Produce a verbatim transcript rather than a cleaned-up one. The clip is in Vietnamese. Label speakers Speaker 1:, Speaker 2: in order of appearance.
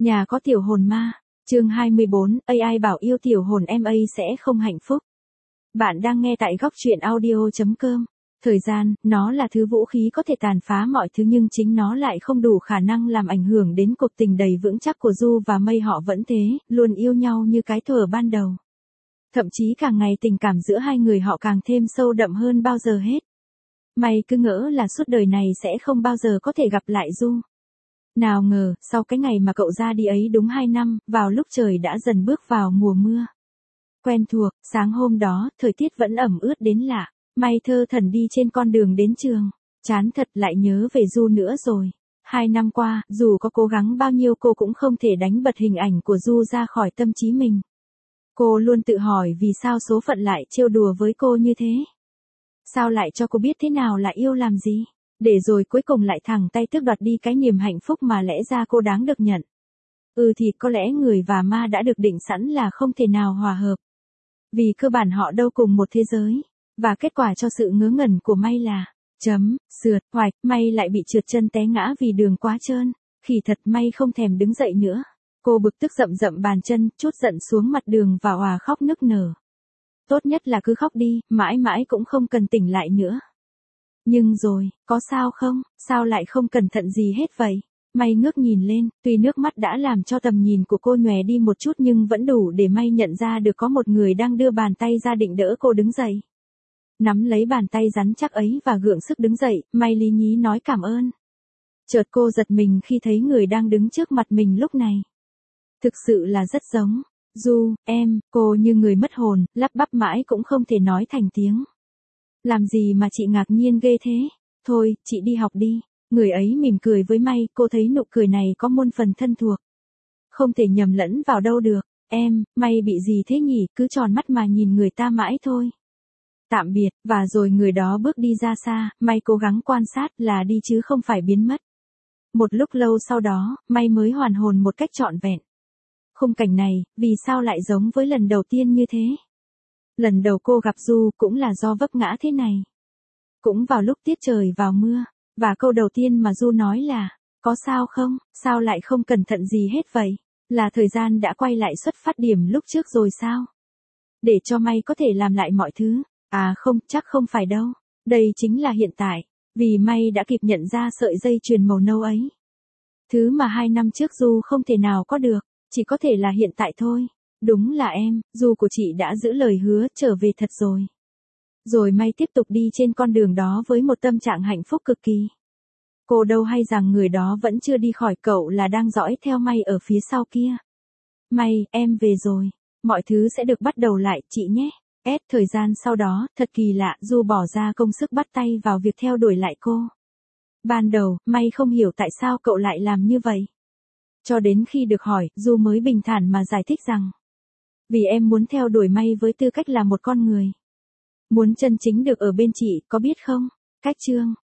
Speaker 1: Nhà có tiểu hồn ma. Chương hai mươi bốn, a i bảo yêu tiểu hồn em a sẽ không hạnh phúc. Bạn đang nghe tại góc truyện audio chấm com. Thời gian, nó là thứ vũ khí có thể tàn phá mọi thứ nhưng chính nó lại không đủ khả năng làm ảnh hưởng đến cuộc tình đầy vững chắc của Du và Mây. Họ vẫn thế, luôn yêu nhau như cái thuở ban đầu. Thậm chí càng ngày tình cảm giữa hai người họ càng thêm sâu đậm hơn bao giờ hết. Mây cứ ngỡ là suốt đời này sẽ không bao giờ có thể gặp lại Du. Nào ngờ, sau cái ngày mà cậu ra đi ấy đúng hai năm, vào lúc trời đã dần bước vào mùa mưa. Quen thuộc, sáng hôm đó, thời tiết vẫn ẩm ướt đến lạ. Mây thơ thẩn đi trên con đường đến trường. Chán thật, lại nhớ về Du nữa rồi. Hai năm qua, dù có cố gắng bao nhiêu cô cũng không thể đánh bật hình ảnh của Du ra khỏi tâm trí mình. Cô luôn tự hỏi vì sao số phận lại trêu đùa với cô như thế. Sao lại cho cô biết thế nào là yêu làm gì, để rồi cuối cùng lại thẳng tay tước đoạt đi cái niềm hạnh phúc mà lẽ ra cô đáng được nhận. Ừ thì có lẽ người và ma đã được định sẵn là không thể nào hòa hợp. Vì cơ bản họ đâu cùng một thế giới. Và kết quả cho sự ngớ ngẩn của Mây là, chấm, sượt, hoạch, Mây lại bị trượt chân té ngã vì đường quá trơn. Khỉ thật, Mây không thèm đứng dậy nữa. Cô bực tức dậm dậm bàn chân, trút giận xuống mặt đường và òa khóc nức nở. Tốt nhất là cứ khóc đi, mãi mãi cũng không cần tỉnh lại nữa. Nhưng rồi, có sao không, sao lại không cẩn thận gì hết vậy? Mây ngước nhìn lên, tuy nước mắt đã làm cho tầm nhìn của cô nhòe đi một chút nhưng vẫn đủ để Mây nhận ra được có một người đang đưa bàn tay ra định đỡ cô đứng dậy. Nắm lấy bàn tay rắn chắc ấy và gượng sức đứng dậy, Mây lý nhí nói cảm ơn. Chợt cô giật mình khi thấy người đang đứng trước mặt mình lúc này. Thực sự là rất giống. Du, em, cô như người mất hồn, lắp bắp mãi cũng không thể nói thành tiếng. Làm gì mà chị ngạc nhiên ghê thế? Thôi, chị đi học đi. Người ấy mỉm cười với Mây, cô thấy nụ cười này có muôn phần thân thuộc. Không thể nhầm lẫn vào đâu được. Em, Mây bị gì thế nhỉ, cứ tròn mắt mà nhìn người ta mãi thôi. Tạm biệt, và rồi người đó bước đi ra xa, Mây cố gắng quan sát là đi chứ không phải biến mất. Một lúc lâu sau đó, Mây mới hoàn hồn một cách trọn vẹn. Khung cảnh này, vì sao lại giống với lần đầu tiên như thế? Lần đầu cô gặp Du cũng là do vấp ngã thế này. Cũng vào lúc tiết trời vào mưa, và câu đầu tiên mà Du nói là, có sao không, sao lại không cẩn thận gì hết vậy? Là thời gian đã quay lại xuất phát điểm lúc trước rồi sao? Để cho Mây có thể làm lại mọi thứ. À không, chắc không phải đâu. Đây chính là hiện tại, vì Mây đã kịp nhận ra sợi dây chuyền màu nâu ấy. Thứ mà hai năm trước Du không thể nào có được, chỉ có thể là hiện tại thôi. Đúng là em, Du của chị đã giữ lời hứa, trở về thật rồi. Rồi Mây tiếp tục đi trên con đường đó với một tâm trạng hạnh phúc cực kỳ. Cô đâu hay rằng người đó vẫn chưa đi khỏi, cậu là đang dõi theo Mây ở phía sau kia. Mây, em về rồi. Mọi thứ sẽ được bắt đầu lại, chị nhé. S thời gian sau đó, thật kỳ lạ, Du bỏ ra công sức bắt tay vào việc theo đuổi lại cô. Ban đầu, Mây không hiểu tại sao cậu lại làm như vậy. Cho đến khi được hỏi, Du mới bình thản mà giải thích rằng, vì em muốn theo đuổi Mây với tư cách là một con người. Muốn chân chính được ở bên chị, có biết không? Cách chương